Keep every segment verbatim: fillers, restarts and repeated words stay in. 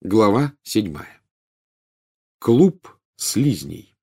Глава седьмая. Клуб слизней.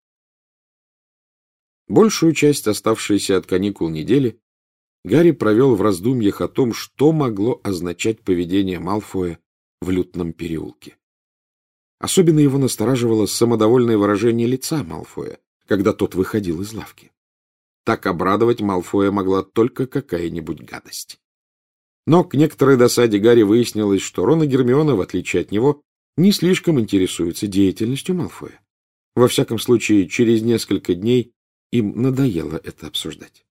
Большую часть оставшейся от каникул недели Гарри провел в раздумьях о том, что могло означать поведение Малфоя в Лютном переулке. Особенно его настораживало самодовольное выражение лица Малфоя, когда тот выходил из лавки. Так обрадовать Малфоя могла только какая-нибудь гадость. Но к некоторой досаде Гарри выяснилось, что Рон и Гермиона, в отличие от него, не слишком интересуются деятельностью Малфоя. Во всяком случае, через несколько дней им надоело это обсуждать.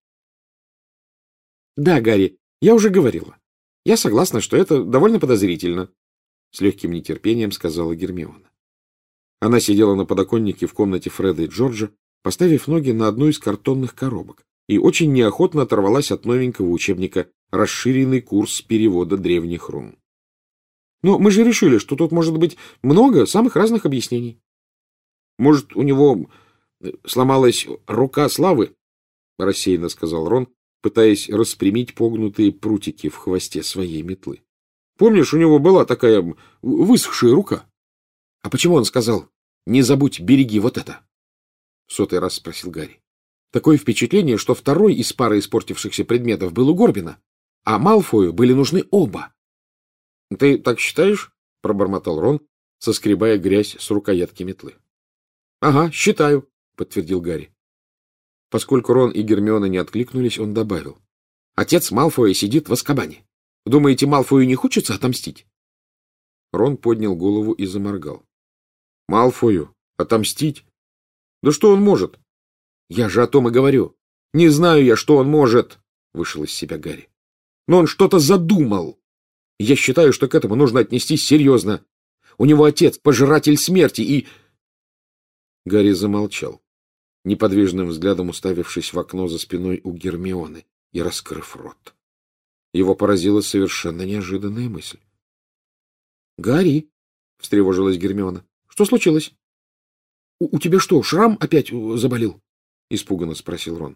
— Да, Гарри, я уже говорила. Я согласна, что это довольно подозрительно, — с легким нетерпением сказала Гермиона. Она сидела на подоконнике в комнате Фреда и Джорджа, поставив ноги на одну из картонных коробок, и очень неохотно оторвалась от новенького учебника «Расширенный курс перевода древних рун». Но мы же решили, что тут может быть много самых разных объяснений. Может, у него сломалась рука славы? — рассеянно сказал Рон, пытаясь распрямить погнутые прутики в хвосте своей метлы. — Помнишь, у него была такая высохшая рука? — А почему он сказал «не забудь, береги вот это»? — в сотый раз спросил Гарри. Такое впечатление, что второй из пары испортившихся предметов был у Горбина, а Малфою были нужны оба. — Ты так считаешь? — пробормотал Рон, соскребая грязь с рукоятки метлы. — Ага, считаю, — подтвердил Гарри. Поскольку Рон и Гермиона не откликнулись, он добавил. — Отец Малфоя сидит в Азкабане. Думаете, Малфою не хочется отомстить? Рон поднял голову и заморгал. — Малфою? Отомстить? Да что он может? — Я же о том и говорю. Не знаю я, что он может, — вышел из себя Гарри. — Но он что-то задумал. Я считаю, что к этому нужно отнестись серьезно. У него отец — пожиратель смерти, и... Гарри замолчал, неподвижным взглядом уставившись в окно за спиной у Гермионы и раскрыв рот. Его поразила совершенно неожиданная мысль. — Гарри, — встревожилась Гермиона, — что случилось? — У тебя что, шрам опять заболел? — испуганно спросил Рон.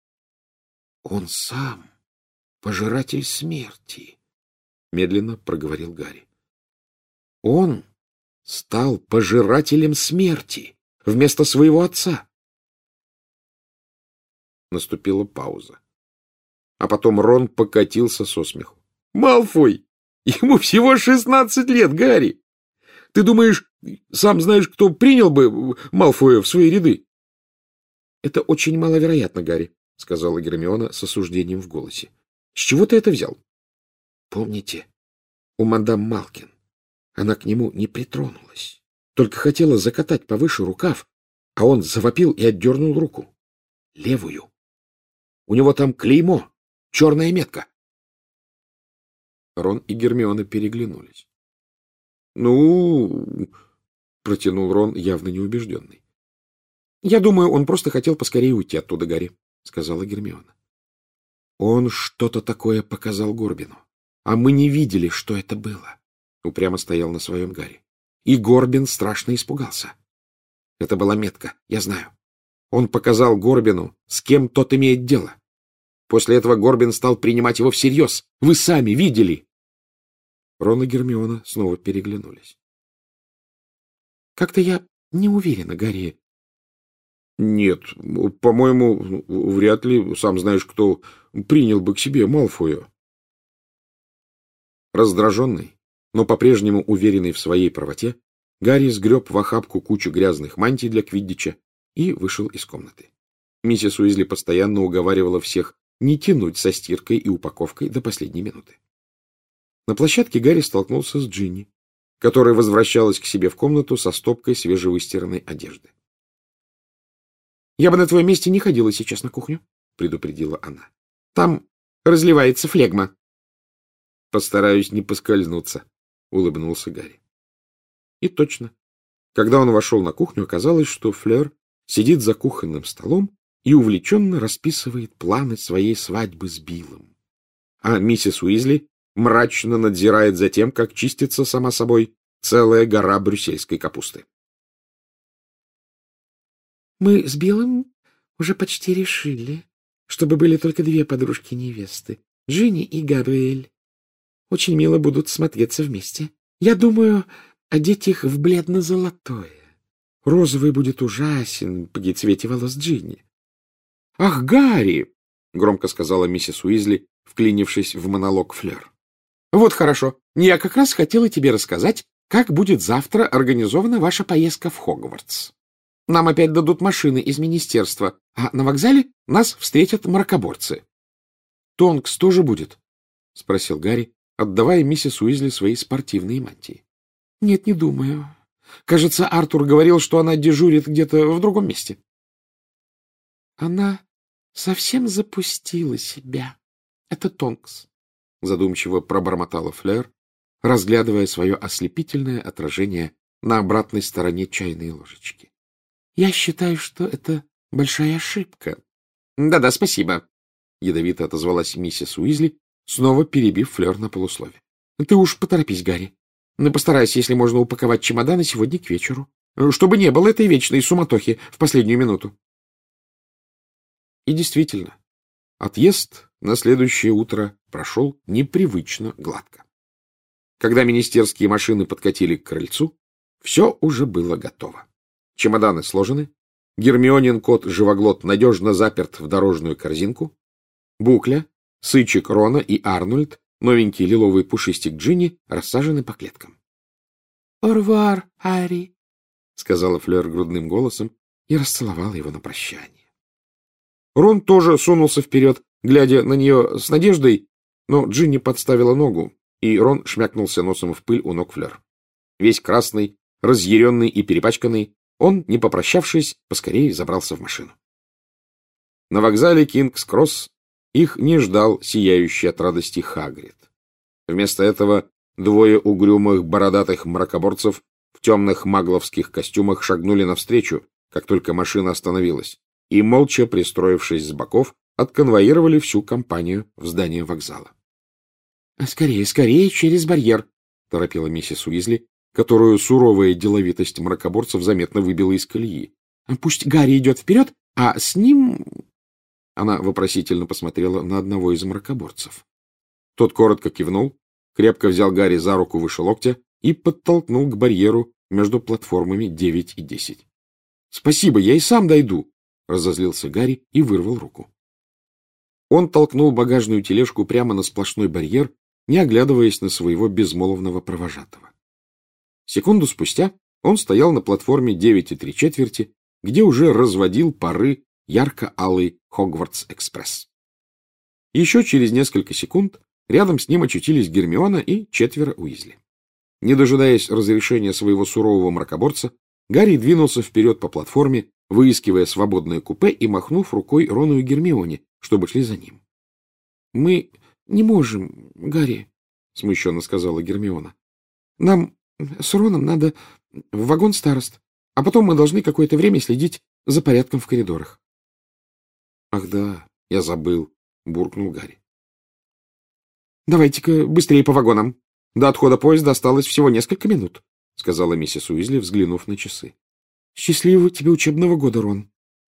— Он сам пожиратель смерти, — медленно проговорил Гарри. — Он стал пожирателем смерти вместо своего отца. Наступила пауза. А потом Рон покатился со смеху. — Малфой! Ему всего шестнадцать лет, Гарри! Ты думаешь, сам знаешь, кто принял бы Малфоя в свои ряды? — Это очень маловероятно, Гарри, — сказала Гермиона с осуждением в голосе. — С чего ты это взял? — Помните, у мадам Малкин она к нему не притронулась, только хотела закатать повыше рукав, а он завопил и отдернул руку. Левую. У него там клеймо, черная метка. Рон и Гермиона переглянулись. — Ну, — протянул Рон, явно неубежденный. — Я думаю, он просто хотел поскорее уйти оттуда, Гарри, — сказала Гермиона. — Он что-то такое показал Горбину, а мы не видели, что это было, — упрямо стоял на своем Гарри. И Горбин страшно испугался. Это была метка, я знаю. Он показал Горбину, с кем тот имеет дело. После этого Горбин стал принимать его всерьез. Вы сами видели. Рон и Гермиона снова переглянулись. — Как-то я не уверена, Гарри. — Нет, по-моему, вряд ли, сам знаешь, кто принял бы к себе Малфоя. Раздраженный, но по-прежнему уверенный в своей правоте, Гарри сгреб в охапку кучу грязных мантий для квиддича и вышел из комнаты. Миссис Уизли постоянно уговаривала всех не тянуть со стиркой и упаковкой до последней минуты. На площадке Гарри столкнулся с Джинни, которая возвращалась к себе в комнату со стопкой свежевыстиранной одежды. — Я бы на твоем месте не ходила сейчас на кухню, — предупредила она. — Там разливается флегма. — Постараюсь не поскользнуться, — улыбнулся Гарри. И точно. Когда он вошел на кухню, оказалось, что Флёр сидит за кухонным столом и увлеченно расписывает планы своей свадьбы с Биллом. А миссис Уизли мрачно надзирает за тем, как чистится сама собой целая гора брюссельской капусты. — Мы с Биллом уже почти решили, чтобы были только две подружки-невесты, Джинни и Габриэль. Очень мило будут смотреться вместе. Я думаю, одеть их в бледно-золотое. Розовый будет ужасен при цвете волос Джинни. — Ах, Гарри! — громко сказала миссис Уизли, вклинившись в монолог Флёр. — Вот хорошо. Я как раз хотела тебе рассказать, как будет завтра организована ваша поездка в Хогвартс. Нам опять дадут машины из министерства, а на вокзале нас встретят мракоборцы. — Тонкс тоже будет? — спросил Гарри, отдавая миссис Уизли свои спортивные мантии. — Нет, не думаю. Кажется, Артур говорил, что она дежурит где-то в другом месте. — Она совсем запустила себя. Это Тонкс, — задумчиво пробормотала Флёр, разглядывая свое ослепительное отражение на обратной стороне чайной ложечки. — Я считаю, что это большая ошибка. Да — Да-да, спасибо, — ядовито отозвалась миссис Уизли, снова перебив Флёр на полуслове. — Ты уж поторопись, Гарри. Ну, постарайся, если можно, упаковать чемоданы сегодня к вечеру, чтобы не было этой вечной суматохи в последнюю минуту. И действительно, отъезд на следующее утро прошел непривычно гладко. Когда министерские машины подкатили к крыльцу, все уже было готово. Чемоданы сложены, Гермионин кот-живоглот надежно заперт в дорожную корзинку, Букля, Сычек Рона и Арнольд, новенький лиловый пушистик Джинни, рассажены по клеткам. — Орвар, Харри, — сказала Флёр грудным голосом и расцеловала его на прощание. Рон тоже сунулся вперед, глядя на нее с надеждой, но Джинни подставила ногу, и Рон шмякнулся носом в пыль у ног Флёр. Весь красный, разъяренный и перепачканный, он, не попрощавшись, поскорее забрался в машину. На вокзале Кингс-Кросс их не ждал сияющий от радости Хагрид. Вместо этого двое угрюмых бородатых мракоборцев в темных магловских костюмах шагнули навстречу, как только машина остановилась, и, молча пристроившись с боков, отконвоировали всю компанию в здание вокзала. — Скорее, скорее, через барьер! — торопила миссис Уизли, которую суровая деловитость мракоборцев заметно выбила из колеи. — Пусть Гарри идет вперед, а с ним... Она вопросительно посмотрела на одного из мракоборцев. Тот коротко кивнул, крепко взял Гарри за руку выше локтя и подтолкнул к барьеру между платформами девять и десять. — Спасибо, я и сам дойду! — разозлился Гарри и вырвал руку. Он толкнул багажную тележку прямо на сплошной барьер, не оглядываясь на своего безмолвного провожатого. Секунду спустя он стоял на платформе девять и три четверти, где уже разводил пары ярко-алый Хогвартс-экспресс. Еще через несколько секунд рядом с ним очутились Гермиона и четверо Уизли. Не дожидаясь разрешения своего сурового мракоборца, Гарри двинулся вперед по платформе, выискивая свободное купе и махнув рукой Рону и Гермионе, чтобы шли за ним. — Мы не можем, Гарри, — смущенно сказала Гермиона. — Нам с Роном надо в вагон старост, а потом мы должны какое-то время следить за порядком в коридорах. — Ах да, я забыл, — буркнул Гарри. — Давайте-ка быстрее по вагонам. До отхода поезда осталось всего несколько минут, — сказала миссис Уизли, взглянув на часы. — Счастливого тебе учебного года, Рон.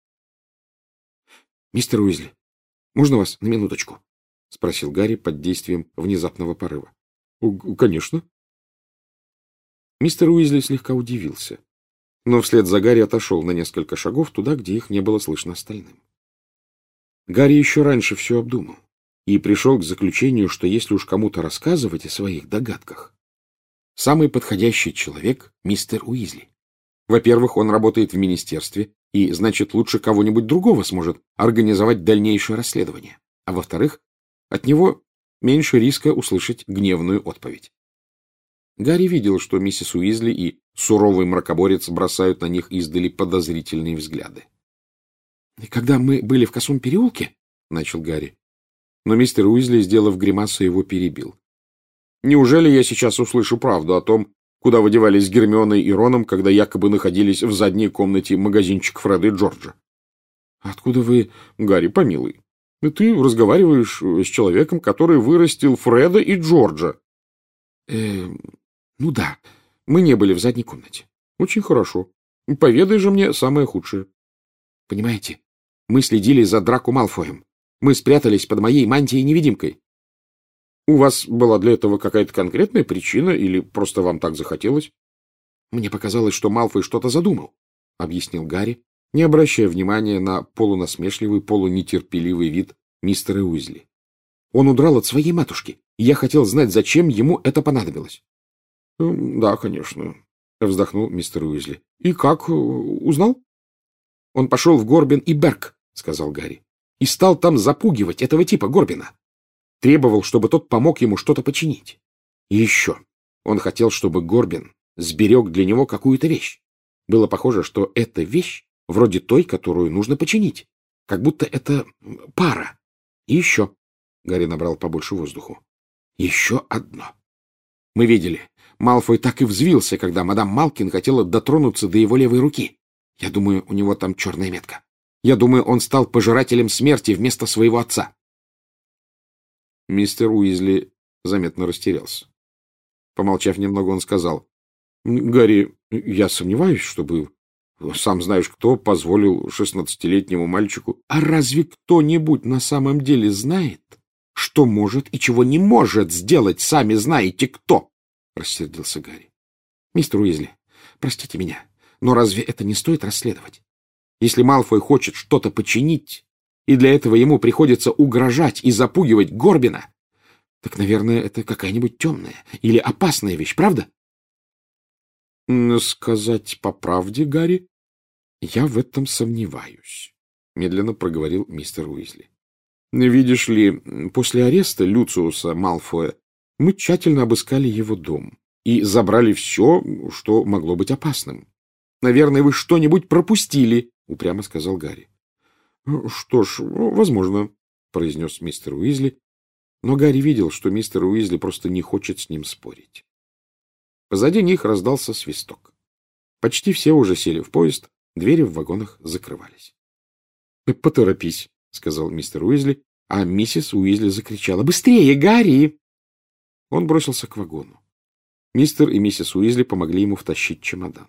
— Мистер Уизли, можно вас на минуточку? — спросил Гарри под действием внезапного порыва. — Конечно. Мистер Уизли слегка удивился, но вслед за Гарри отошел на несколько шагов туда, где их не было слышно остальным. Гарри еще раньше все обдумал и пришел к заключению, что если уж кому-то рассказывать о своих догадках, самый подходящий человек — мистер Уизли. Во-первых, он работает в министерстве и, значит, лучше кого-нибудь другого сможет организовать дальнейшее расследование. А во-вторых, от него меньше риска услышать гневную отповедь. Гарри видел, что миссис Уизли и суровый мракоборец бросают на них издали подозрительные взгляды. — Когда мы были в Косом переулке, — начал Гарри, но мистер Уизли, сделав гримасу, его перебил. — Неужели я сейчас услышу правду о том, куда вы девались с Гермионой и Роном, когда якобы находились в задней комнате магазинчик Фреда и Джорджа? — Откуда вы, Гарри, помилуй? Ты разговариваешь с человеком, который вырастил Фреда и Джорджа. Э, — Ну да, мы не были в задней комнате. — Очень хорошо. Поведай же мне самое худшее. — Понимаете, мы следили за Драко Малфоем. Мы спрятались под моей мантией-невидимкой. — У вас была для этого какая-то конкретная причина или просто вам так захотелось? Мне показалось, что Малфой что-то задумал, — объяснил Гарри, не обращая внимания на полунасмешливый, полунетерпеливый вид мистера Уизли. Он удрал от своей матушки, и я хотел знать, зачем ему это понадобилось. — Да, конечно, — вздохнул мистер Уизли. — И как? Узнал? — Он пошел в Горбин и Берг, — сказал Гарри, — и стал там запугивать этого типа Горбина. Требовал, чтобы тот помог ему что-то починить. И еще он хотел, чтобы Горбин сберег для него какую-то вещь. Было похоже, что эта вещь вроде той, которую нужно починить. Как будто это пара. И еще. Гарри набрал побольше воздуху. Еще одно. Мы видели. Малфой так и взвился, когда мадам Малкин хотела дотронуться до его левой руки. Я думаю, у него там черная метка. Я думаю, он стал пожирателем смерти вместо своего отца. Мистер Уизли заметно растерялся. Помолчав немного, он сказал: — Гарри, я сомневаюсь, чтобы сам знаешь кто позволил шестнадцатилетнему мальчику... — А разве кто-нибудь на самом деле знает, что может и чего не может сделать сами знаете кто? — рассердился Гарри. — Мистер Уизли, простите меня, но разве это не стоит расследовать? Если Малфой хочет что-то починить, и для этого ему приходится угрожать и запугивать Горбина, так, наверное, это какая-нибудь темная или опасная вещь, правда? — Сказать по правде, Гарри, я в этом сомневаюсь, — медленно проговорил мистер Уизли. — Видишь ли, после ареста Люциуса Малфоя мы тщательно обыскали его дом и забрали все, что могло быть опасным. — Наверное, вы что-нибудь пропустили, — упрямо сказал Гарри. — Что ж, возможно, — произнес мистер Уизли, но Гарри видел, что мистер Уизли просто не хочет с ним спорить. Позади них раздался свисток. Почти все уже сели в поезд, двери в вагонах закрывались. — Поторопись, — сказал мистер Уизли, а миссис Уизли закричала: — Быстрее, Гарри! Он бросился к вагону. Мистер и миссис Уизли помогли ему втащить чемодан.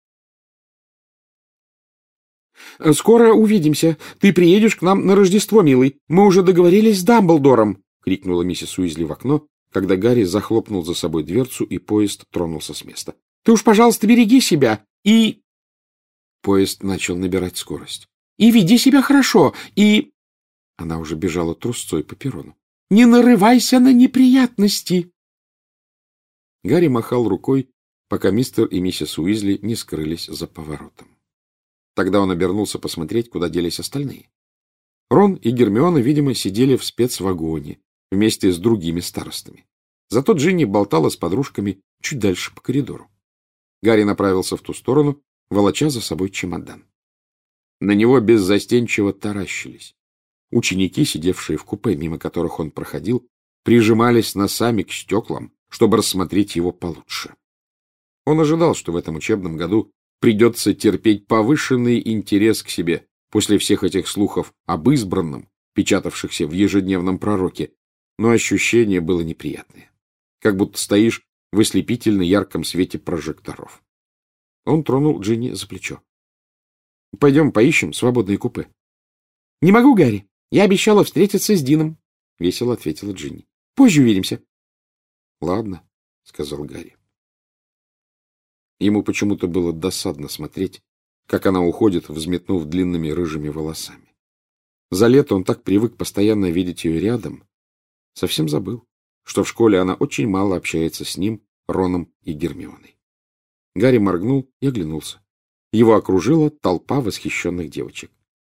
— Скоро увидимся. Ты приедешь к нам на Рождество, милый. Мы уже договорились с Дамблдором, — крикнула миссис Уизли в окно, когда Гарри захлопнул за собой дверцу, и поезд тронулся с места. — Ты уж, пожалуйста, береги себя и... Поезд начал набирать скорость. — И веди себя хорошо, и... Она уже бежала трусцой по перрону. — Не нарывайся на неприятности! Гарри махал рукой, пока мистер и миссис Уизли не скрылись за поворотом. Тогда он обернулся посмотреть, куда делись остальные. Рон и Гермиона, видимо, сидели в спецвагоне вместе с другими старостами. Зато Джинни болтала с подружками чуть дальше по коридору. Гарри направился в ту сторону, волоча за собой чемодан. На него беззастенчиво таращились. Ученики, сидевшие в купе, мимо которых он проходил, прижимались носами к стеклам, чтобы рассмотреть его получше. Он ожидал, что в этом учебном году придется терпеть повышенный интерес к себе после всех этих слухов об избранном, печатавшихся в ежедневном пророке, но ощущение было неприятное, как будто стоишь в ослепительно ярком свете прожекторов. Он тронул Джинни за плечо. — Пойдем поищем свободные купе. — Не могу, Гарри. Я обещала встретиться с Дином, — весело ответила Джинни. — Позже увидимся. — Ладно, — сказал Гарри. Ему почему-то было досадно смотреть, как она уходит, взметнув длинными рыжими волосами. За лето он так привык постоянно видеть ее рядом, совсем забыл, что в школе она очень мало общается с ним, Роном и Гермионой. Гарри моргнул и оглянулся. Его окружила толпа восхищенных девочек.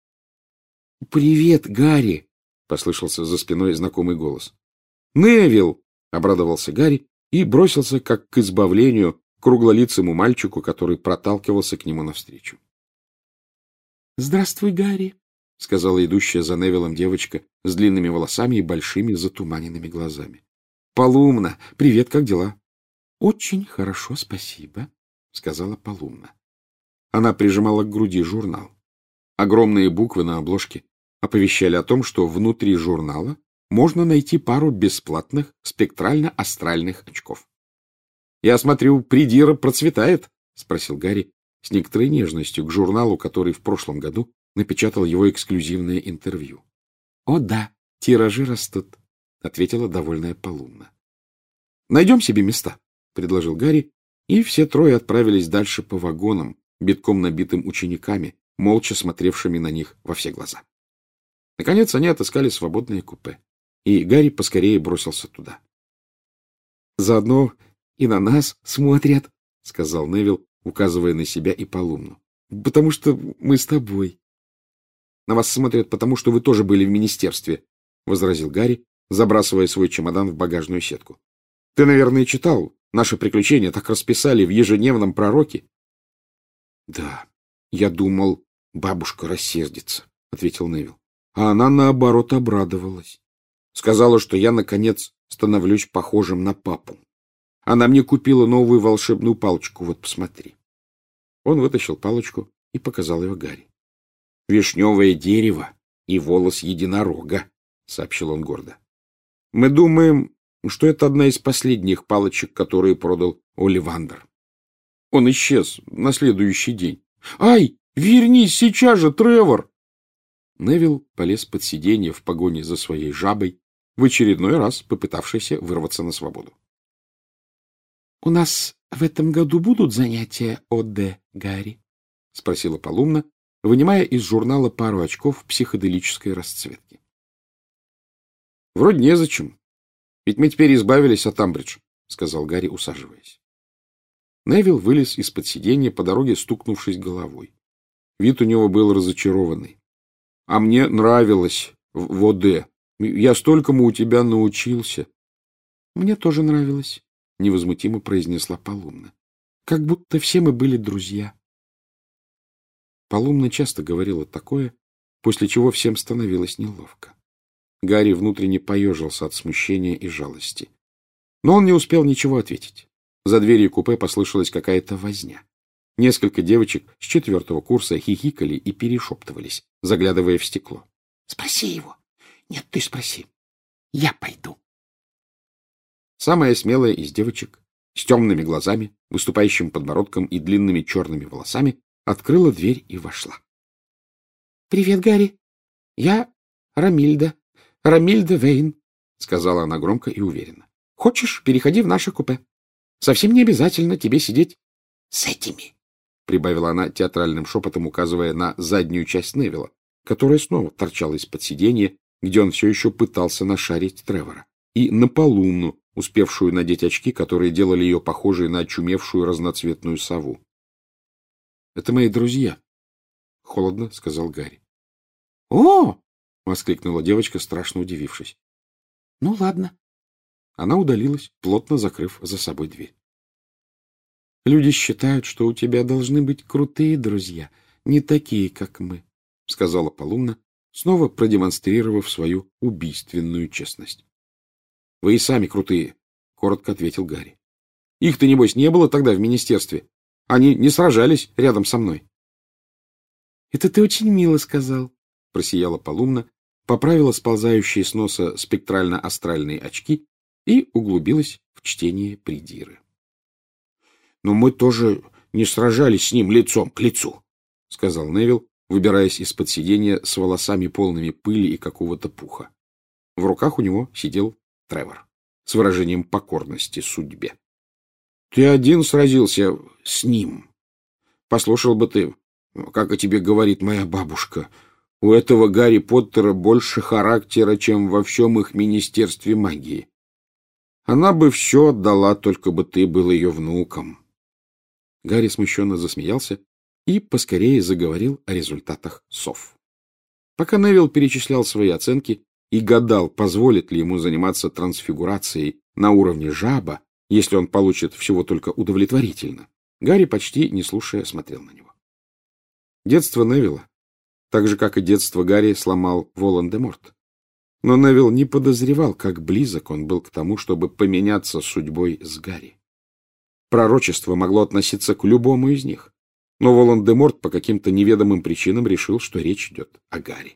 — Привет, Гарри! — послышался за спиной знакомый голос. — Невилл! — обрадовался Гарри и бросился, как к избавлению, к круглолицему мальчику, который проталкивался к нему навстречу. — Здравствуй, Гарри! — сказала идущая за Невиллом девочка с длинными волосами и большими затуманенными глазами. — Полумна! Привет, как дела? — Очень хорошо, спасибо, — сказала Полумна. Она прижимала к груди журнал. Огромные буквы на обложке оповещали о том, что внутри журнала можно найти пару бесплатных спектрально-астральных очков. — Я смотрю, придира процветает, — спросил Гарри с некоторой нежностью к журналу, который в прошлом году напечатал его эксклюзивное интервью. — О да, тиражи растут, — ответила довольная Полумна. — Найдем себе места, — предложил Гарри, И все трое отправились дальше по вагонам, битком набитым учениками, молча смотревшими на них во все глаза. Наконец они отыскали свободное купе, и Гарри поскорее бросился туда. — Заодно и на нас смотрят, — сказал Невилл, указывая на себя и Полумну, — потому что мы с тобой. — На вас смотрят потому, что вы тоже были в министерстве, — возразил Гарри, забрасывая свой чемодан в багажную сетку. — Ты, наверное, читал. Наши приключения так расписали в ежедневном пророке. — Да, я думал, бабушка рассердится, — ответил Невилл. А она, наоборот, обрадовалась. Сказала, что я, наконец, становлюсь похожим на папу. Она мне купила новую волшебную палочку, вот посмотри. Он вытащил палочку и показал ее Гарри. — Вишневое дерево и волос единорога, — сообщил он гордо. — Мы думаем, что это одна из последних палочек, которые продал Оливандер. Он исчез на следующий день. — Ай, вернись сейчас же, Тревор! Невилл полез под сиденье в погоне за своей жабой, в очередной раз попытавшейся вырваться на свободу. — У нас в этом году будут занятия ОД, Гарри? — спросила Полумна, вынимая из журнала пару очков психоделической расцветки. — Вроде незачем. Ведь мы теперь избавились от Амбридж, — сказал Гарри, усаживаясь. Невилл вылез из-под сиденья, по дороге стукнувшись головой. Вид у него был разочарованный. — А мне нравилось в ОД. Я столькому у тебя научился. — Мне тоже нравилось, — невозмутимо произнесла Полумна. — Как будто все мы были друзья. Полумна часто говорила такое, после чего всем становилось неловко. Гарри внутренне поежился от смущения и жалости. Но он не успел ничего ответить. За дверью купе послышалась какая-то возня. Несколько девочек с четвертого курса хихикали и перешептывались, заглядывая в стекло. — Спроси его. — Нет, ты спроси. Я пойду. Самая смелая из девочек, с темными глазами, выступающим подбородком и длинными черными волосами, открыла дверь и вошла. — Привет, Гарри. Я Рамильда. Рамильда Вейн, — сказала она громко и уверенно. — Хочешь, переходи в наше купе. Совсем не обязательно тебе сидеть с этими, — прибавила она театральным шепотом, указывая на заднюю часть Невилла, которая снова торчала из-под сиденья, где он все еще пытался нашарить Тревора, и на Полумну, успевшую надеть очки, которые делали ее похожей на очумевшую разноцветную сову. — Это мои друзья, — холодно сказал Гарри. — О! — воскликнула девочка, страшно удивившись. — Ну, ладно. Она удалилась, плотно закрыв за собой дверь. — Люди считают, что у тебя должны быть крутые друзья, не такие, как мы, — сказала Полумна, снова продемонстрировав свою убийственную честность. — Вы и сами крутые, — коротко ответил Гарри. — Их-то, небось, не было тогда в министерстве. Они не сражались рядом со мной. — Это ты очень мило сказал, — просияла Полумна, поправила сползающие с носа спектрально-астральные очки и углубилась в чтение придиры. — Но мы тоже не сражались с ним лицом к лицу, — сказал Невилл, выбираясь из-под сиденья с волосами полными пыли и какого-то пуха. В руках у него сидел Тревор с выражением покорности судьбе. — Ты один сразился с ним. Послушал бы ты, как о тебе говорит моя бабушка. У этого Гарри Поттера больше характера, чем во всем их министерстве магии. Она бы все отдала, только бы ты был ее внуком. Гарри смущенно засмеялся и поскорее заговорил о результатах сов. Пока Невилл перечислял свои оценки и гадал, позволит ли ему заниматься трансфигурацией на уровне жаба, если он получит всего только удовлетворительно, Гарри, почти не слушая, смотрел на него. Детство Невилла, так же, как и детство Гарри, сломал Волан-де-Морт. Но Невилл не подозревал, как близок он был к тому, чтобы поменяться судьбой с Гарри. Пророчество могло относиться к любому из них, но Волан-де-Морт по каким-то неведомым причинам решил, что речь идет о Гарри.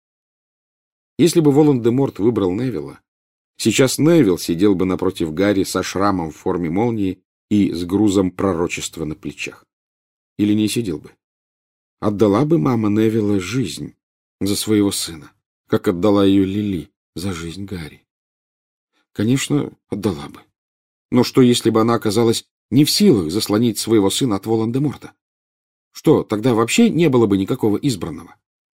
Если бы Волан-де-Морт выбрал Невилла, сейчас Невилл сидел бы напротив Гарри со шрамом в форме молнии и с грузом пророчества на плечах. Или не сидел бы. Отдала бы мама Невилла жизнь за своего сына, как отдала ее Лили за жизнь Гарри? Конечно, отдала бы. Но что, если бы она оказалась не в силах заслонить своего сына от Волан-де-Морта. Что, тогда вообще не было бы никакого избранного?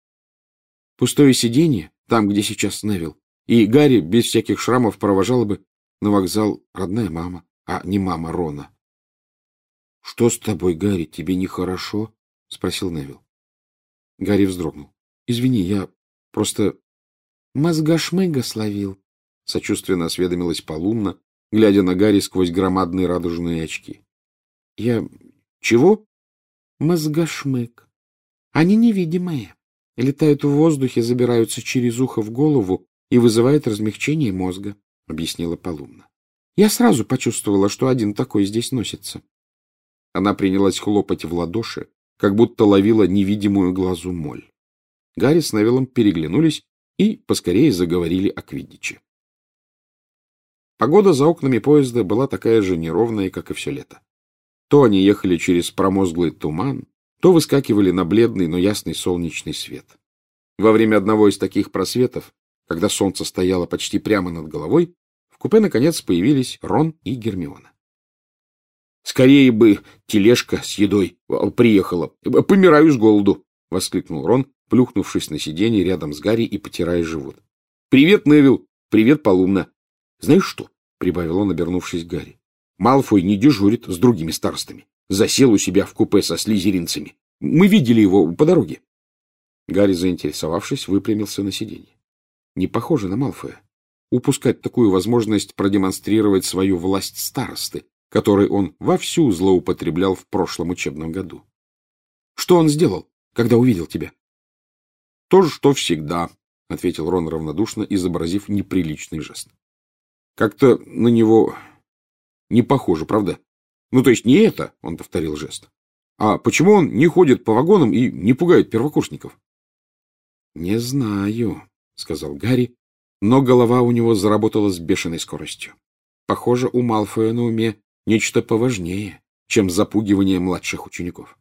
Пустое сиденье, там, где сейчас Невилл, и Гарри без всяких шрамов провожала бы на вокзал родная мама, а не мама Рона. — Что с тобой, Гарри, тебе нехорошо? — спросил Невилл. Гарри вздрогнул. — Извини, я просто... — Мозга-шмыга словил, — сочувственно осведомилась Полумна, глядя на Гарри сквозь громадные радужные очки. — Я... Чего? — Мозга-шмык. Они невидимые. Летают в воздухе, забираются через ухо в голову и вызывают размягчение мозга, — объяснила Полумна. Я сразу почувствовала, что один такой здесь носится. Она принялась хлопать в ладоши, как будто ловила невидимую глазу моль. Гарри с Невиллом переглянулись и поскорее заговорили о квиддиче. Погода за окнами поезда была такая же неровная, как и все лето. То они ехали через промозглый туман, то выскакивали на бледный, но ясный солнечный свет. Во время одного из таких просветов, когда солнце стояло почти прямо над головой, в купе, наконец, появились Рон и Гермиона. — Скорее бы тележка с едой приехала. Помираю с голоду! — воскликнул Рон, плюхнувшись на сиденье рядом с Гарри и потирая живот. — Привет, Невилл! Привет, Полумна! Знаешь что? — прибавил он, обернувшись к Гарри. — Малфой не дежурит с другими старостами. Засел у себя в купе со слизеринцами. Мы видели его по дороге. Гарри, заинтересовавшись, выпрямился на сиденье. Не похоже на Малфоя. Упускать такую возможность продемонстрировать свою власть старосты, которой он вовсю злоупотреблял в прошлом учебном году. — Что он сделал, когда увидел тебя? — То же, что всегда, — ответил Рон равнодушно, изобразив неприличный жест. — Как-то на него не похоже, правда? Ну, то есть не это, — он повторил жест. А почему он не ходит по вагонам и не пугает первокурсников? — Не знаю, — сказал Гарри, но голова у него заработала с бешеной скоростью. Похоже, у Малфоя на уме нечто поважнее, чем запугивание младших учеников.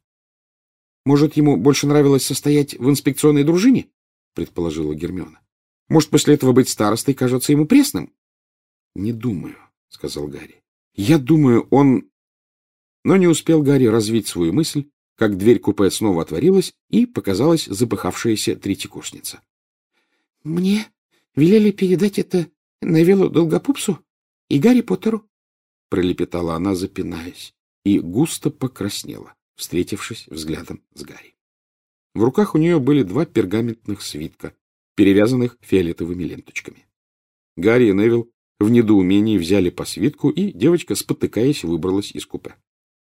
— Может, ему больше нравилось состоять в инспекционной дружине? — предположила Гермиона. — Может, после этого быть старостой кажется ему пресным? — Не думаю, — сказал Гарри. — Я думаю, он... Но не успел Гарри развить свою мысль, как дверь купе снова отворилась, и показалась запыхавшаяся третьекурсница. — Мне велели передать это Невиллу Долгопупсу и Гарри Поттеру, — пролепетала она, запинаясь, и густо покраснела, встретившись взглядом с Гарри. В руках у нее были два пергаментных свитка, перевязанных фиолетовыми ленточками. Гарри и Невилл в недоумении взяли по свитку, и девочка, спотыкаясь, выбралась из купе.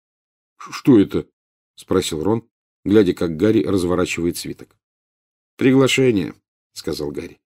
— Что это? — спросил Рон, глядя, как Гарри разворачивает свиток. — Приглашение, — сказал Гарри.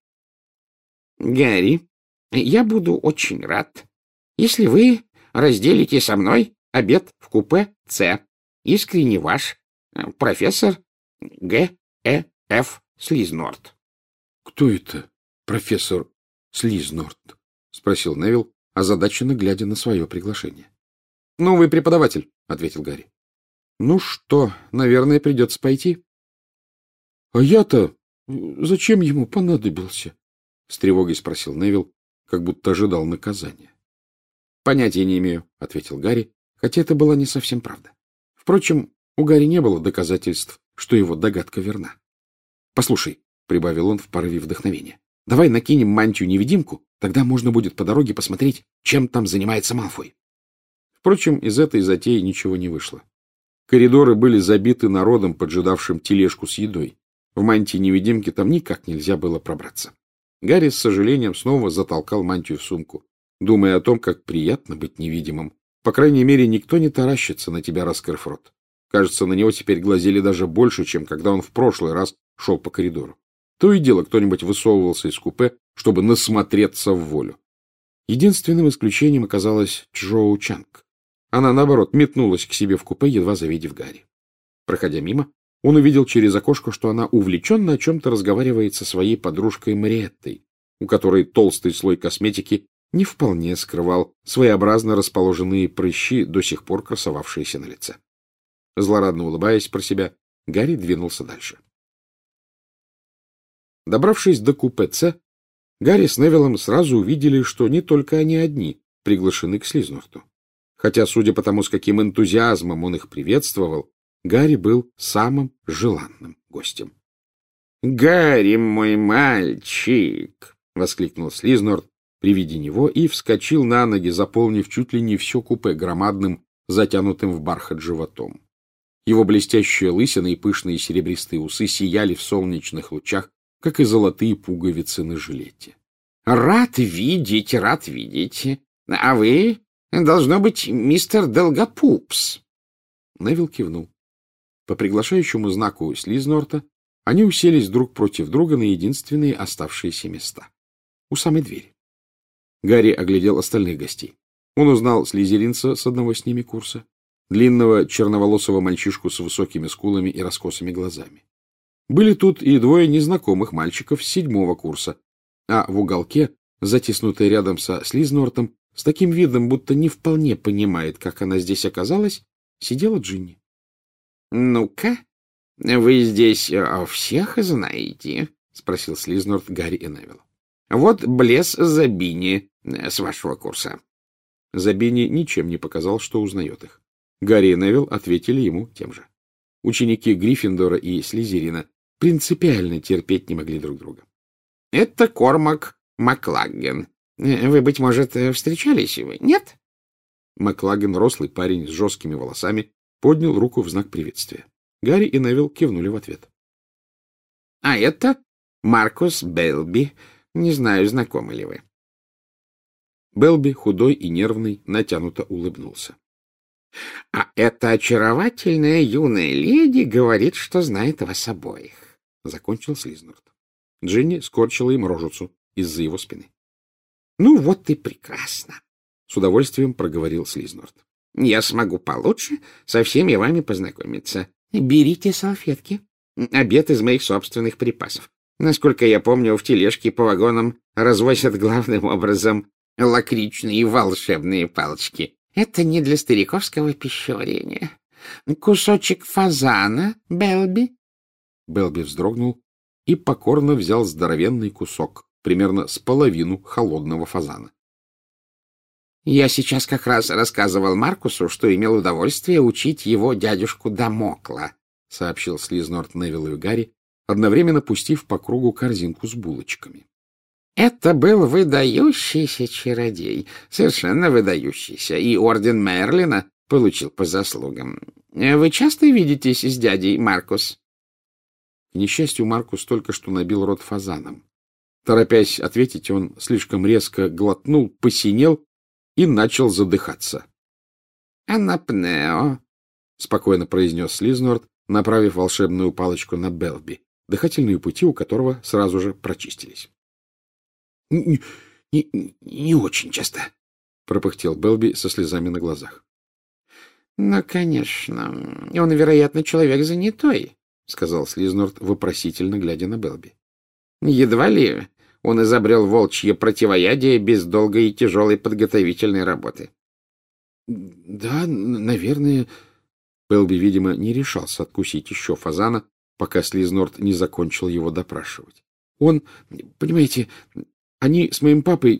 — Гарри, я буду очень рад, если вы разделите со мной обед в купе С. Искренне ваш, профессор Г. Э. Ф. Слизнорт. — Кто это, профессор Слизнорт? — спросил Невилл, озадаченно глядя на свое приглашение. — Новый преподаватель, — ответил Гарри. — Ну что, наверное, придется пойти. — А я-то зачем ему понадобился? — с тревогой спросил Невилл, как будто ожидал наказания. — Понятия не имею, — ответил Гарри, хотя это была не совсем правда. Впрочем, у Гарри не было доказательств, что его догадка верна. — Послушай, — прибавил он в порыве вдохновения, — давай накинем мантию-невидимку, тогда можно будет по дороге посмотреть, чем там занимается Малфой. Впрочем, из этой затеи ничего не вышло. Коридоры были забиты народом, поджидавшим тележку с едой. В мантии-невидимки там никак нельзя было пробраться. Гарри с сожалением снова затолкал мантию в сумку, думая о том, как приятно быть невидимым. По крайней мере, никто не таращится на тебя, раскрыв рот. Кажется, на него теперь глазели даже больше, чем когда он в прошлый раз шел по коридору. То и дело кто-нибудь высовывался из купе, чтобы насмотреться в волю. Единственным исключением оказалась Чжоу Чанг. Она, наоборот, метнулась к себе в купе, едва завидев Гарри. Проходя мимо, он увидел через окошко, что она увлеченно о чем-то разговаривает со своей подружкой Мариеттой, у которой толстый слой косметики не вполне скрывал своеобразно расположенные прыщи, до сих пор красовавшиеся на лице. Злорадно улыбаясь про себя, Гарри двинулся дальше. Добравшись до купе С, Гарри с Невиллом сразу увидели, что не только они одни приглашены к Слизнорту. хотя, судя по тому, с каким энтузиазмом он их приветствовал, Гарри был самым желанным гостем. — Гарри, мой мальчик! — воскликнул Слизнорд при виде него и вскочил на ноги, заполнив чуть ли не все купе громадным, затянутым в бархат животом. Его блестящая лысина и пышные серебристые усы сияли в солнечных лучах, как и золотые пуговицы на жилете. — Рад видеть, рад видеть. А вы, должно быть, мистер Долгопупс. Невилл кивнул. По приглашающему знаку Слизнорта они уселись друг против друга на единственные оставшиеся места — у самой двери. Гарри оглядел остальных гостей. Он узнал слизеринца с одного с ними курса, длинного черноволосого мальчишку с высокими скулами и раскосыми глазами. Были тут и двое незнакомых мальчиков с седьмого курса, а в уголке, затиснутая рядом со Слизнортом, с таким видом, будто не вполне понимает, как она здесь оказалась, сидела Джинни. — Ну-ка, вы здесь всех знаете? — спросил Слизнорт Гарри и Невилла. — Вот Блесс Забини с вашего курса. Забини ничем не показал, что узнает их. Гарри и Невилл ответили ему тем же. Ученики Гриффиндора и Слизерина принципиально терпеть не могли друг друга. — Это Кормак Маклаген. Вы, быть может, встречались его, нет? Маклаген, рослый парень с жесткими волосами, поднял руку в знак приветствия. Гарри и Невилл кивнули в ответ. — А это Маркус Белби. Не знаю, знакомы ли вы. Белби, худой и нервный, натянуто улыбнулся. — А эта очаровательная юная леди говорит, что знает вас обоих, — закончил Слизнорт. Джинни скорчила им рожицу из-за его спины. — Ну вот и прекрасно, — с удовольствием проговорил Слизнорт. — Я смогу получше со всеми вами познакомиться. Берите салфетки. Обед из моих собственных припасов. Насколько я помню, в тележке по вагонам развозят главным образом лакричные и волшебные палочки. Это не для стариковского пищеварения. Кусочек фазана, Белби? Белби вздрогнул и покорно взял здоровенный кусок, примерно с половину холодного фазана. — Я сейчас как раз рассказывал Маркусу, что имел удовольствие учить его дядюшку Дамокла, — сообщил Слизнорт Невиллу и Гарри, одновременно пустив по кругу корзинку с булочками. — Это был выдающийся чародей, совершенно выдающийся, и орден Мерлина получил по заслугам. Вы часто видитесь с дядей, Маркус? К несчастью, Маркус только что набил рот фазаном. Торопясь ответить, он слишком резко глотнул, посинел и начал задыхаться. — Анапнео, — спокойно произнес Слизнорт, направив волшебную палочку на Белби, дыхательные пути у которого сразу же прочистились. — Не, не, не очень часто, — пропыхтел Белби со слезами на глазах. — Ну, конечно, он, вероятно, человек занятой, — сказал Слизнорт, вопросительно глядя на Белби. — Едва ли он изобрел волчье противоядие без долгой и тяжелой подготовительной работы. — Да, наверное... Белби, видимо, не решался откусить еще фазана, пока Слизнорт не закончил его допрашивать. Он, понимаете, они с моим папой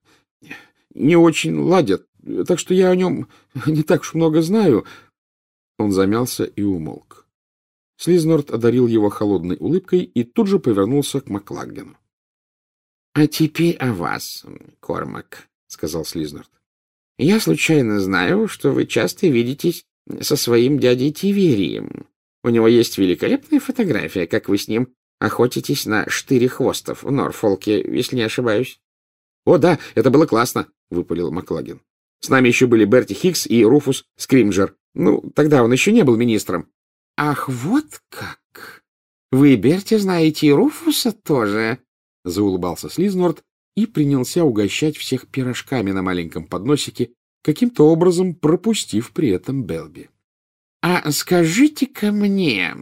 не очень ладят, так что я о нем не так уж много знаю. Он замялся и умолк. Слизнорт одарил его холодной улыбкой и тут же повернулся к Маклагену. — А теперь о вас, Кормак, — сказал Слизнорт. — Я случайно знаю, что вы часто видитесь со своим дядей Тиверием. У него есть великолепная фотография, как вы с ним охотитесь на штырехвостов в Норфолке, если не ошибаюсь. — О, да, это было классно, — выпалил Маклаген. — С нами еще были Берти Хиггс и Руфус Скримджер. Ну, тогда он еще не был министром. — Ах, вот как! Вы Берти знаете и Руфуса тоже? — заулыбался Слизнорт и принялся угощать всех пирожками на маленьком подносике, каким-то образом пропустив при этом Белби. — А скажите-ка мне...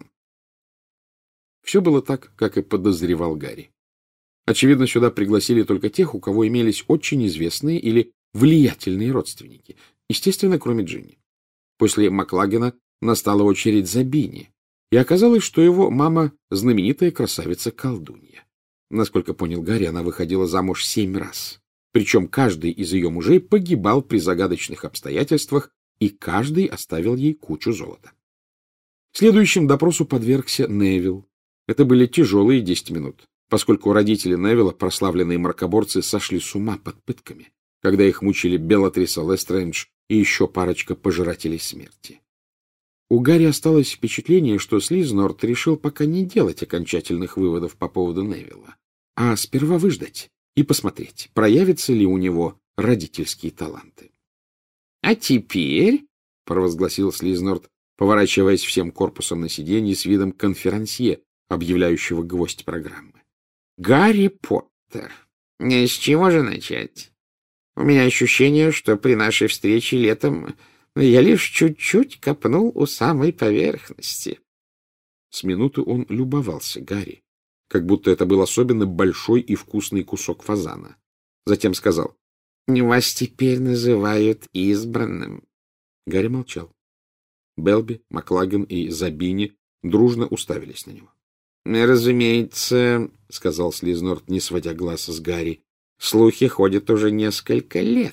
Все было так, как и подозревал Гарри. Очевидно, сюда пригласили только тех, у кого имелись очень известные или влиятельные родственники. Естественно, кроме Джинни. После Маклагена настала очередь Забини, и оказалось, что его мама — знаменитая красавица-колдунья. Насколько понял Гарри, она выходила замуж семь раз. Причем каждый из ее мужей погибал при загадочных обстоятельствах, и каждый оставил ей кучу золота. Следующим допросу подвергся Невилл. Это были тяжелые десять минут, поскольку родители Невилла, прославленные мракоборцы, сошли с ума под пытками, когда их мучили Беллатриса Лестрейндж и еще парочка пожирателей смерти. У Гарри осталось впечатление, что Слизнорд решил пока не делать окончательных выводов по поводу Невилла, а сперва выждать и посмотреть, проявятся ли у него родительские таланты. — А теперь, — провозгласил Слизнорд, поворачиваясь всем корпусом на сиденье с видом конферансье, объявляющего гвоздь программы. — Гарри Поттер. С чего же начать? У меня ощущение, что при нашей встрече летом я лишь чуть-чуть копнул у самой поверхности. С минуты он любовался Гарри, как будто это был особенно большой и вкусный кусок фазана. Затем сказал: — Вас теперь называют избранным. Гарри молчал. Белби, Маклаген и Забини дружно уставились на него. — Разумеется, — сказал Слизнорд, не сводя глаз с Гарри, — слухи ходят уже несколько лет.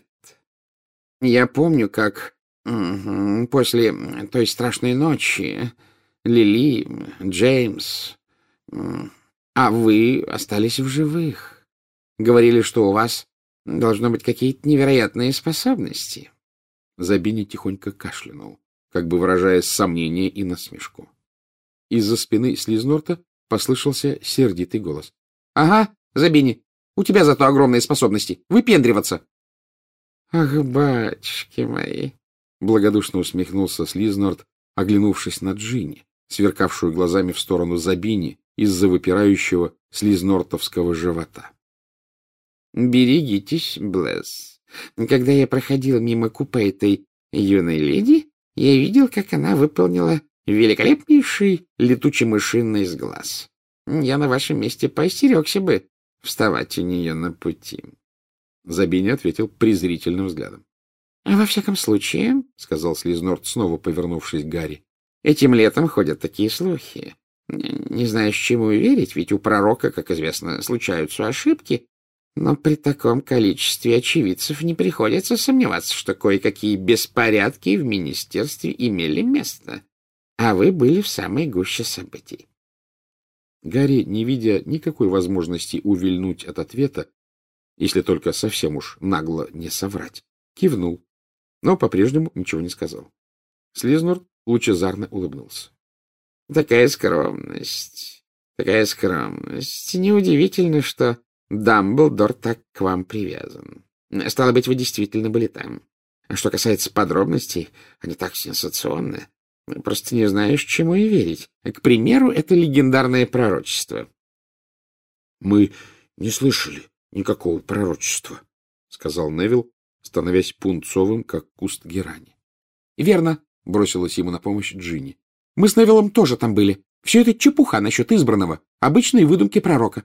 Я помню, как после той страшной ночи Лили, Джеймс, а вы остались в живых. Говорили, что у вас должно быть какие-то невероятные способности. Забини тихонько кашлянул, как бы выражая сомнение и насмешку. Из-за спины Слизнорта послышался сердитый голос. — Ага, Забини, у тебя зато огромные способности. Выпендриваться. — Ах, батюшки мои! — благодушно усмехнулся Слизнорд, оглянувшись на Джинни, сверкавшую глазами в сторону Забини из-за выпирающего слизнортовского живота. — Берегитесь, Блесс. Когда я проходил мимо купе этой юной леди, я видел, как она выполнила великолепнейший летучий мышиный с глаз. Я на вашем месте поостерегся бы вставать у нее на пути. Забини ответил презрительным взглядом. — Во всяком случае, — сказал Слизнорд, снова повернувшись к Гарри, — этим летом ходят такие слухи. Не знаю, с чему верить, ведь у пророка, как известно, случаются ошибки, но при таком количестве очевидцев не приходится сомневаться, что кое-какие беспорядки в министерстве имели место, а вы были в самой гуще событий. Гарри, не видя никакой возможности увильнуть от ответа, если только совсем уж нагло не соврать, кивнул, но по-прежнему ничего не сказал. Слизнорд лучезарно улыбнулся. — Такая скромность, такая скромность. Неудивительно, что Дамблдор так к вам привязан. Стало быть, вы действительно были там. А что касается подробностей, они так сенсационны. Просто не знаешь, чему и верить. К примеру, это легендарное пророчество. — Мы не слышали никакого пророчества, — сказал Невилл, становясь пунцовым, как куст герани. — Верно, — бросилась ему на помощь Джинни. — Мы с Невиллом тоже там были. Все это чепуха насчет избранного, обычные выдумки пророка.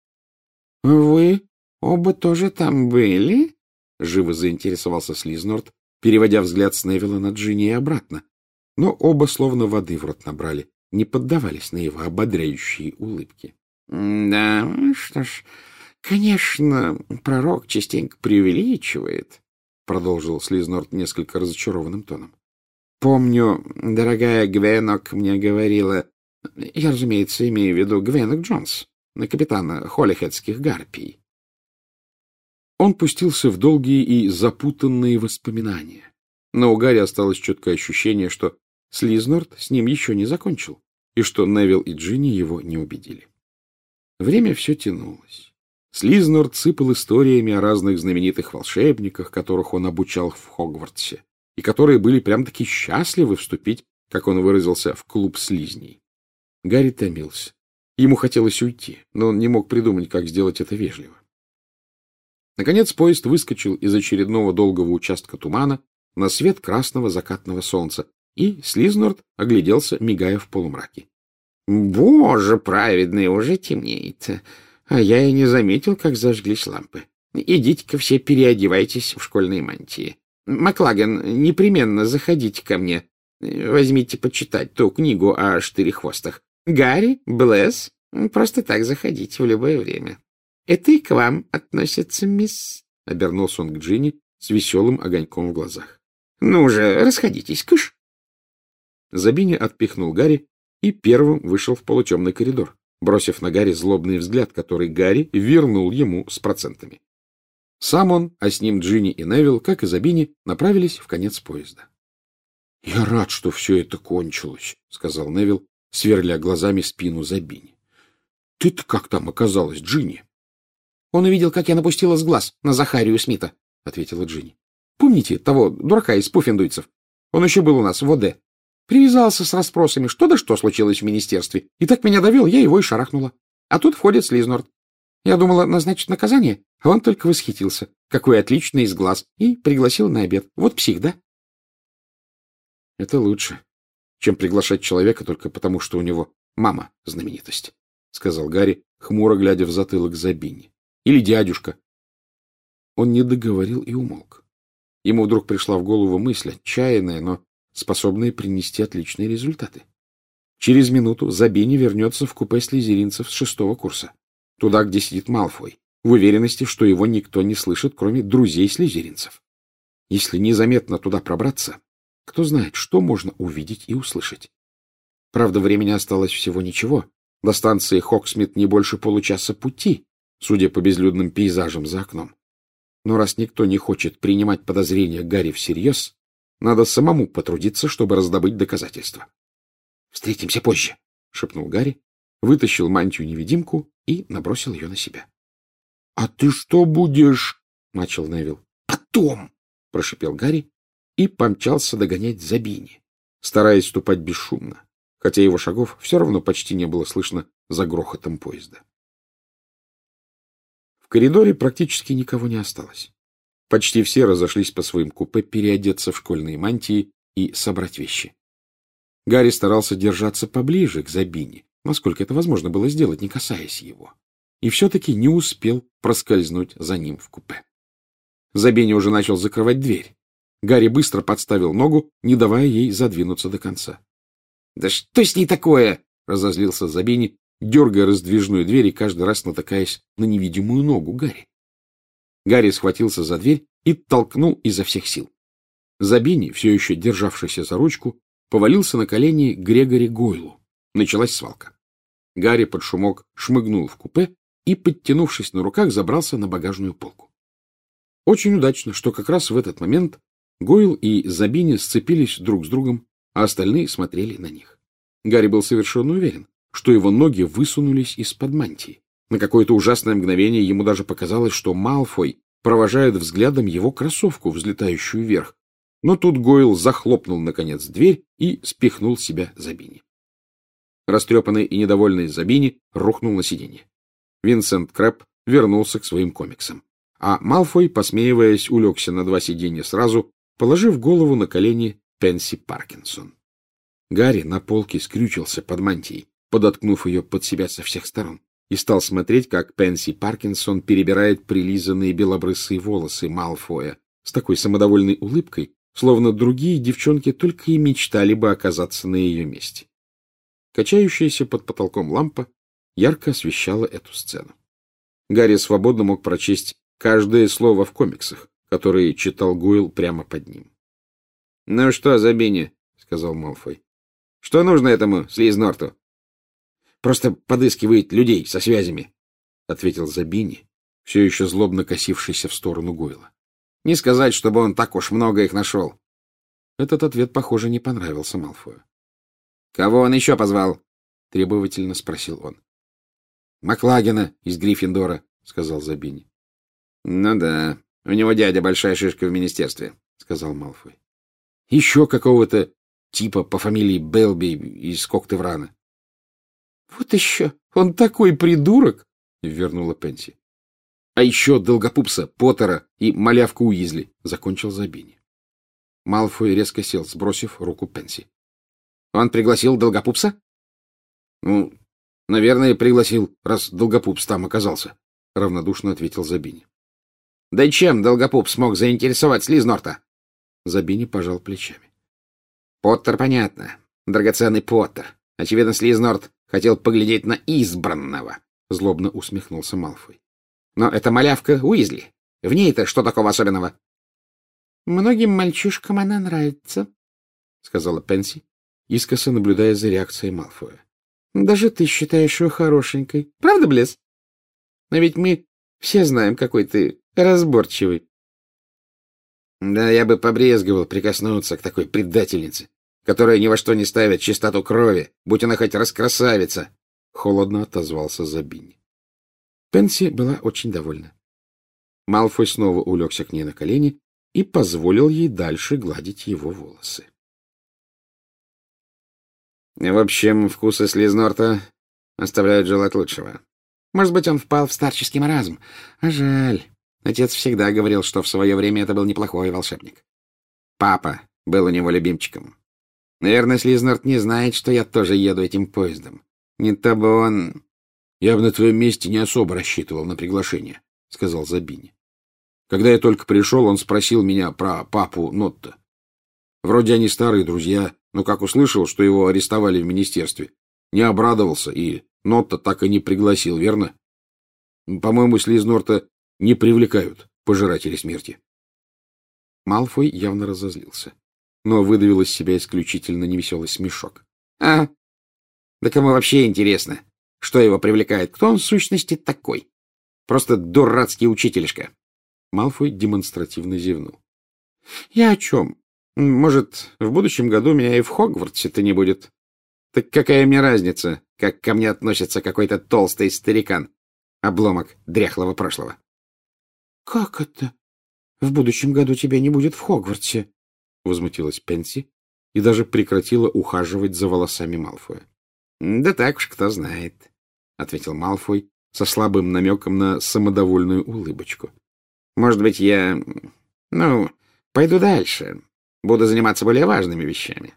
— Вы оба тоже там были? — живо заинтересовался Слизнорд, переводя взгляд с Невилла на Джинни и обратно. Но оба словно воды в рот набрали, не поддавались на его ободряющие улыбки. — Да, что ж, конечно, пророк частенько преувеличивает, — продолжил Слизнорд несколько разочарованным тоном. — Помню, дорогая Гвенок мне говорила, я, разумеется, имею в виду Гвенок Джонс, капитана Холлихедских гарпий. Он пустился в долгие и запутанные воспоминания, но у Гарри осталось четкое ощущение, что Слизнорд с ним еще не закончил, и что Невилл и Джинни его не убедили. Время все тянулось. Слизнорд сыпал историями о разных знаменитых волшебниках, которых он обучал в Хогвартсе, и которые были прям-таки счастливы вступить, как он выразился, в клуб слизней. Гарри томился. Ему хотелось уйти, но он не мог придумать, как сделать это вежливо. Наконец поезд выскочил из очередного долгого участка тумана на свет красного закатного солнца, и Слизнорд огляделся, мигая в полумраке. — Боже праведный, уже темнеет, а я и не заметил, как зажглись лампы. Идите-ка все переодевайтесь в школьные мантии. Маклаген, непременно заходите ко мне. Возьмите почитать ту книгу о штырехвостах. Гарри, Блесс, просто так заходите в любое время. Это и к вам относится, мисс. — обернулся он к Джинни с веселым огоньком в глазах. — Ну же, расходитесь, кыш! Забини отпихнул Гарри и первым вышел в полутемный коридор, бросив на Гарри злобный взгляд, который Гарри вернул ему с процентами. Сам он, а с ним Джинни и Невилл, как и Забини, направились в конец поезда. — Я рад, что все это кончилось, — сказал Невилл, сверля глазами спину Забини. — Ты-то как там оказалась, Джинни? — Он увидел, как я напустила с глаз на Захарию Смита, — ответила Джинни. — Помните того дурака из пуффендуйцев? Он еще был у нас в ОД. Привязался с расспросами, что да что случилось в министерстве. И так меня довел, я его и шарахнула. А тут входит Слизнорд. Я думала назначить наказание, а он только восхитился. Какой отличный из глаз. И пригласил на обед. Вот псих, да? Это лучше, чем приглашать человека только потому, что у него мама знаменитость, — сказал Гарри, хмуро глядя в затылок Забини. Или дядюшка. Он не договорил и умолк. Ему вдруг пришла в голову мысль, отчаянная, но способная принести отличные результаты. Через минуту Забини вернется в купе слизеринцев с шестого курса, туда, где сидит Малфой, в уверенности, что его никто не слышит, кроме друзей слизеринцев. Если незаметно туда пробраться, кто знает, что можно увидеть и услышать. Правда, времени осталось всего ничего. До станции Хоксмит не больше получаса пути, судя по безлюдным пейзажам за окном. Но раз никто не хочет принимать подозрения Гарри всерьез, надо самому потрудиться, чтобы раздобыть доказательства. — Встретимся позже, — шепнул Гарри, вытащил мантию-невидимку и набросил ее на себя. — А ты что будешь? — начал Невилл. — Потом! — прошипел Гарри и помчался догонять Забини, стараясь ступать бесшумно, хотя его шагов все равно почти не было слышно за грохотом поезда. В коридоре практически никого не осталось. Почти все разошлись по своим купе переодеться в школьные мантии и собрать вещи. Гарри старался держаться поближе к Забини, насколько это возможно было сделать, не касаясь его, и все-таки не успел проскользнуть за ним в купе. Забини уже начал закрывать дверь. Гарри быстро подставил ногу, не давая ей задвинуться до конца. — Да что с ней такое? — разозлился Забини, дергая раздвижную дверь и каждый раз натыкаясь на невидимую ногу Гарри. Гарри схватился за дверь и толкнул изо всех сил. Забини, все еще державшийся за ручку, повалился на колени Грегори Гойлу. Началась свалка. Гарри под шумок шмыгнул в купе и, подтянувшись на руках, забрался на багажную полку. Очень удачно, что как раз в этот момент Гойл и Забини сцепились друг с другом, а остальные смотрели на них. Гарри был совершенно уверен, что его ноги высунулись из-под мантии. На какое-то ужасное мгновение ему даже показалось, что Малфой провожает взглядом его кроссовку, взлетающую вверх. Но тут Гойл захлопнул, наконец, дверь и спихнул с себя Забини. Растрепанный и недовольный Забини рухнул на сиденье. Винсент Крэб вернулся к своим комиксам. А Малфой, посмеиваясь, улегся на два сиденья сразу, положив голову на колени Пенси Паркинсон. Гарри на полке скрючился под мантией, подоткнув ее под себя со всех сторон, и стал смотреть, как Пенси Паркинсон перебирает прилизанные белобрысые волосы Малфоя с такой самодовольной улыбкой, словно другие девчонки только и мечтали бы оказаться на ее месте. Качающаяся под потолком лампа ярко освещала эту сцену. Гарри свободно мог прочесть каждое слово в комиксах, которые читал Гойл прямо под ним. — Ну что, Забини, — сказал Малфой, — что нужно этому Слизнорту? — Просто подыскивает людей со связями, — ответил Забини, все еще злобно косившийся в сторону Гойла. — Не сказать, чтобы он так уж много их нашел. Этот ответ, похоже, не понравился Малфою. — Кого он еще позвал? — требовательно спросил он. — Маклагена из Гриффиндора, — сказал Забини. — Ну да, у него дядя большая шишка в министерстве, — сказал Малфой. — Еще какого-то типа по фамилии Белби из Коктеврана. — Вот еще, он такой придурок, — вернула Пенси. — А еще Долгопупса, Поттера и малявку Уизли, — закончил Забини. Малфой резко сел, сбросив руку Пенси. — Он пригласил Долгопупса? — Ну, наверное, пригласил, раз Долгопупс там оказался, — равнодушно ответил Забини. — Да и чем Долгопуп смог заинтересовать Слизнорта? Забини пожал плечами. — Поттер, понятно. Драгоценный Поттер. Очевидно, Слизнорт хотел поглядеть на избранного, — злобно усмехнулся Малфой. — Но это малявка Уизли. В ней-то что такого особенного? — Многим мальчишкам она нравится, — сказала Пенси, искоса наблюдая за реакцией Малфоя. — Даже ты считаешь ее хорошенькой. Правда, Блесс? Но ведь мы все знаем, какой ты разборчивый. — Да я бы побрезговал прикоснуться к такой предательнице, которая ни во что не ставит чистоту крови, будь она хоть раскрасавица, — холодно отозвался Забини. Пенси была очень довольна. Малфой снова улегся к ней на колени и позволил ей дальше гладить его волосы. — В общем, вкусы Слизнорта оставляют желать лучшего. Может быть, он впал в старческий маразм. А жаль. Отец всегда говорил, что в свое время это был неплохой волшебник. Папа был у него любимчиком. Наверное, Слизнорт не знает, что я тоже еду этим поездом. Не то бы он... — Я бы на твоем месте не особо рассчитывал на приглашение, — сказал Забини. Когда я только пришел, он спросил меня про папу Нотта. Вроде они старые друзья, но как услышал, что его арестовали в министерстве, не обрадовался, и Нотта так и не пригласил, верно? По-моему, Слизнорта не привлекают пожиратели смерти. Малфой явно разозлился, но выдавил из себя исключительно невеселый смешок. — А, да кому вообще интересно, что его привлекает? Кто он в сущности такой? Просто дурацкий учительишка. Малфой демонстративно зевнул. — Я о чем? Может, в будущем году меня и в Хогвартсе-то не будет? Так какая мне разница, как ко мне относится какой-то толстый старикан, обломок дряхлого прошлого? — Как это? В будущем году тебя не будет в Хогвартсе? — возмутилась Пенси и даже прекратила ухаживать за волосами Малфоя. — Да так уж, кто знает, — ответил Малфой со слабым намеком на самодовольную улыбочку. — Может быть, я... ну, пойду дальше. Буду заниматься более важными вещами.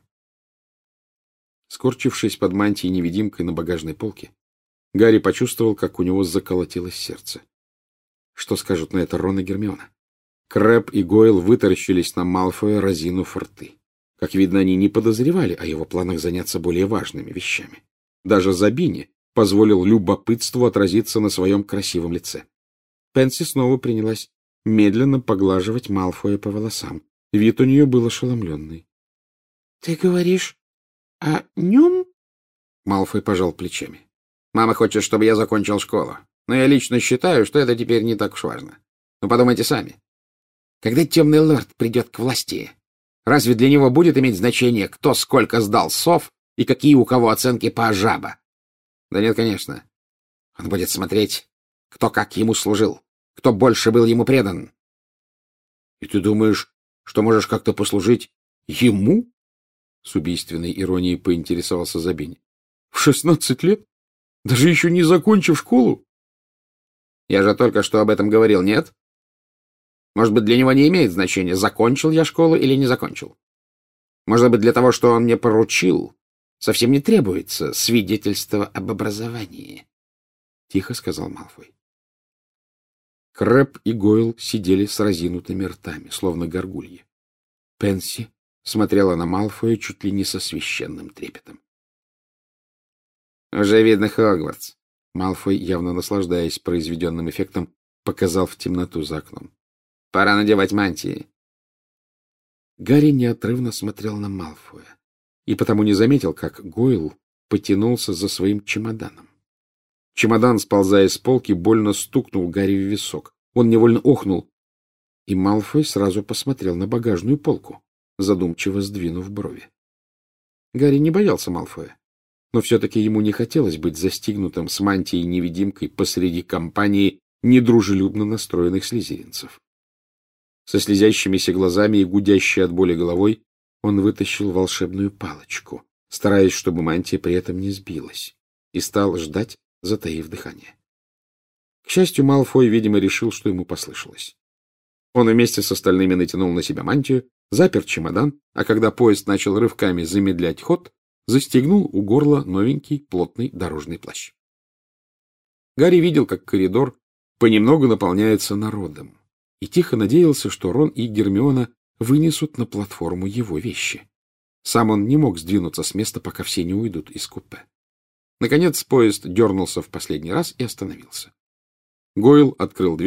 Скорчившись под мантией-невидимкой на багажной полке, Гарри почувствовал, как у него заколотилось сердце. Что скажут на это Рон и Гермиона? Крэбб и Гойл вытаращились на Малфоя, разинув рты. Как видно, они не подозревали о его планах заняться более важными вещами. Даже Забини позволил любопытству отразиться на своем красивом лице. Пенси снова принялась медленно поглаживать Малфоя по волосам. Вид у нее был ошеломленный. — Ты говоришь о нем? Малфой пожал плечами. — Мама хочет, чтобы я закончил школу. Но я лично считаю, что это теперь не так уж важно. Ну, подумайте сами. Когда темный лорд придет к власти, разве для него будет иметь значение, кто сколько сдал сов и какие у кого оценки по жаба? Да нет, конечно. Он будет смотреть, кто как ему служил, кто больше был ему предан. — И ты думаешь, что можешь как-то послужить ему? С убийственной иронией поинтересовался Забини. — В шестнадцать лет? Даже еще не закончив школу? — Я же только что об этом говорил, нет? Может быть, для него не имеет значения, закончил я школу или не закончил. Может быть, для того, что он мне поручил, совсем не требуется свидетельство об образовании, — тихо сказал Малфой. Крэбб и Гойл сидели с разинутыми ртами, словно горгульи. Пенси смотрела на Малфоя чуть ли не со священным трепетом. — Уже видно Хогвартс. Малфой, явно наслаждаясь произведенным эффектом, показал в темноту за окном. — Пора надевать мантии. Гарри неотрывно смотрел на Малфоя и потому не заметил, как Гойл потянулся за своим чемоданом. Чемодан, сползая с полки, больно стукнул Гарри в висок. Он невольно охнул, и Малфой сразу посмотрел на багажную полку, задумчиво сдвинув брови. Гарри не боялся Малфоя, но все-таки ему не хотелось быть застигнутым с мантией-невидимкой посреди компании недружелюбно настроенных слизеринцев. Со слезящимися глазами и гудящей от боли головой он вытащил волшебную палочку, стараясь, чтобы мантия при этом не сбилась, и стал ждать, затаив дыхание. К счастью, Малфой, видимо, решил, что ему послышалось. Он вместе с остальными натянул на себя мантию, запер чемодан, а когда поезд начал рывками замедлять ход, застегнул у горла новенький плотный дорожный плащ. Гарри видел, как коридор понемногу наполняется народом, и тихо надеялся, что Рон и Гермиона вынесут на платформу его вещи. Сам он не мог сдвинуться с места, пока все не уйдут из купе. Наконец поезд дернулся в последний раз и остановился. Гойл открыл дверь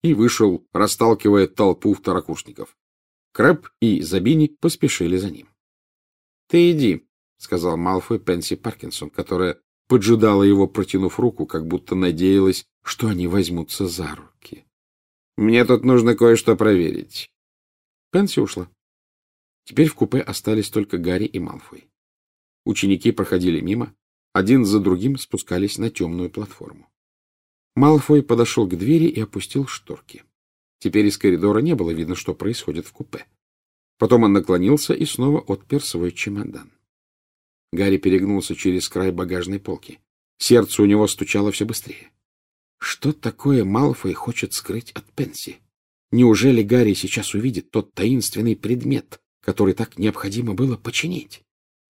и вышел, расталкивая толпу второкурсников. Крэб и Забини поспешили за ним. — Ты иди, — сказал Малфой Пенси Паркинсон, которая поджидала его, протянув руку, как будто надеялась, что они возьмутся за руки. — Мне тут нужно кое-что проверить. Пенси ушла. Теперь в купе остались только Гарри и Малфой. Ученики проходили мимо, один за другим спускались на темную платформу. Малфой подошел к двери и опустил шторки. Теперь из коридора не было видно, что происходит в купе. Потом он наклонился и снова отпер свой чемодан. Гарри перегнулся через край багажной полки. Сердце у него стучало все быстрее. Что такое Малфой хочет скрыть от Пенси? Неужели Гарри сейчас увидит тот таинственный предмет, который так необходимо было починить?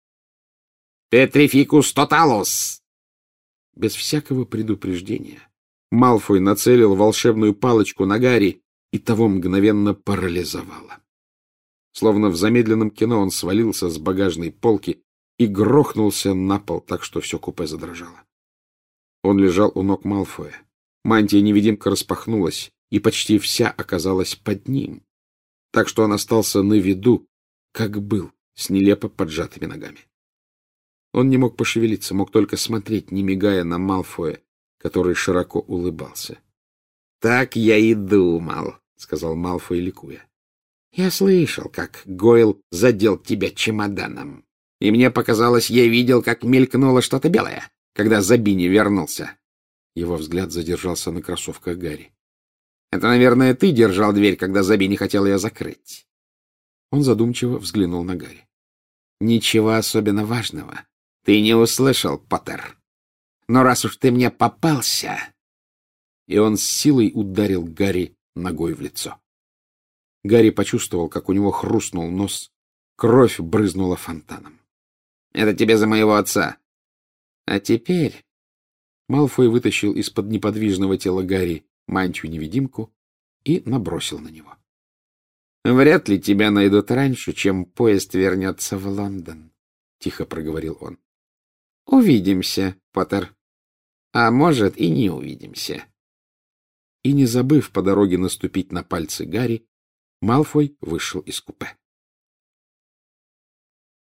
«Петрификус тоталус!» Без всякого предупреждения Малфой нацелил волшебную палочку на Гарри, и того мгновенно парализовало. Словно в замедленном кино он свалился с багажной полки и грохнулся на пол, так что все купе задрожало. Он лежал у ног Малфоя. Мантия-невидимка распахнулась, и почти вся оказалась под ним, так что он остался на виду, как был, с нелепо поджатыми ногами. Он не мог пошевелиться, мог только смотреть, не мигая, на Малфоя, который широко улыбался. — Так я и думал, — сказал Малфой, ликуя. — Я слышал, как Гойл задел тебя чемоданом, и мне показалось, я видел, как мелькнуло что-то белое, когда Забини вернулся. Его взгляд задержался на кроссовках Гарри. — Это, наверное, ты держал дверь, когда Забини хотел ее закрыть. Он задумчиво взглянул на Гарри. — Ничего особенно важного ты не услышал, Поттер. Но раз уж ты мне попался... И он с силой ударил Гарри ногой в лицо. Гарри почувствовал, как у него хрустнул нос, кровь брызнула фонтаном. — Это тебе за моего отца. А теперь... Малфой вытащил из-под неподвижного тела Гарри мантию-невидимку и набросил на него. — Вряд ли тебя найдут раньше, чем поезд вернется в Лондон, — тихо проговорил он. — Увидимся, Поттер. А может, и не увидимся. И, не забыв по дороге наступить на пальцы Гарри, Малфой вышел из купе.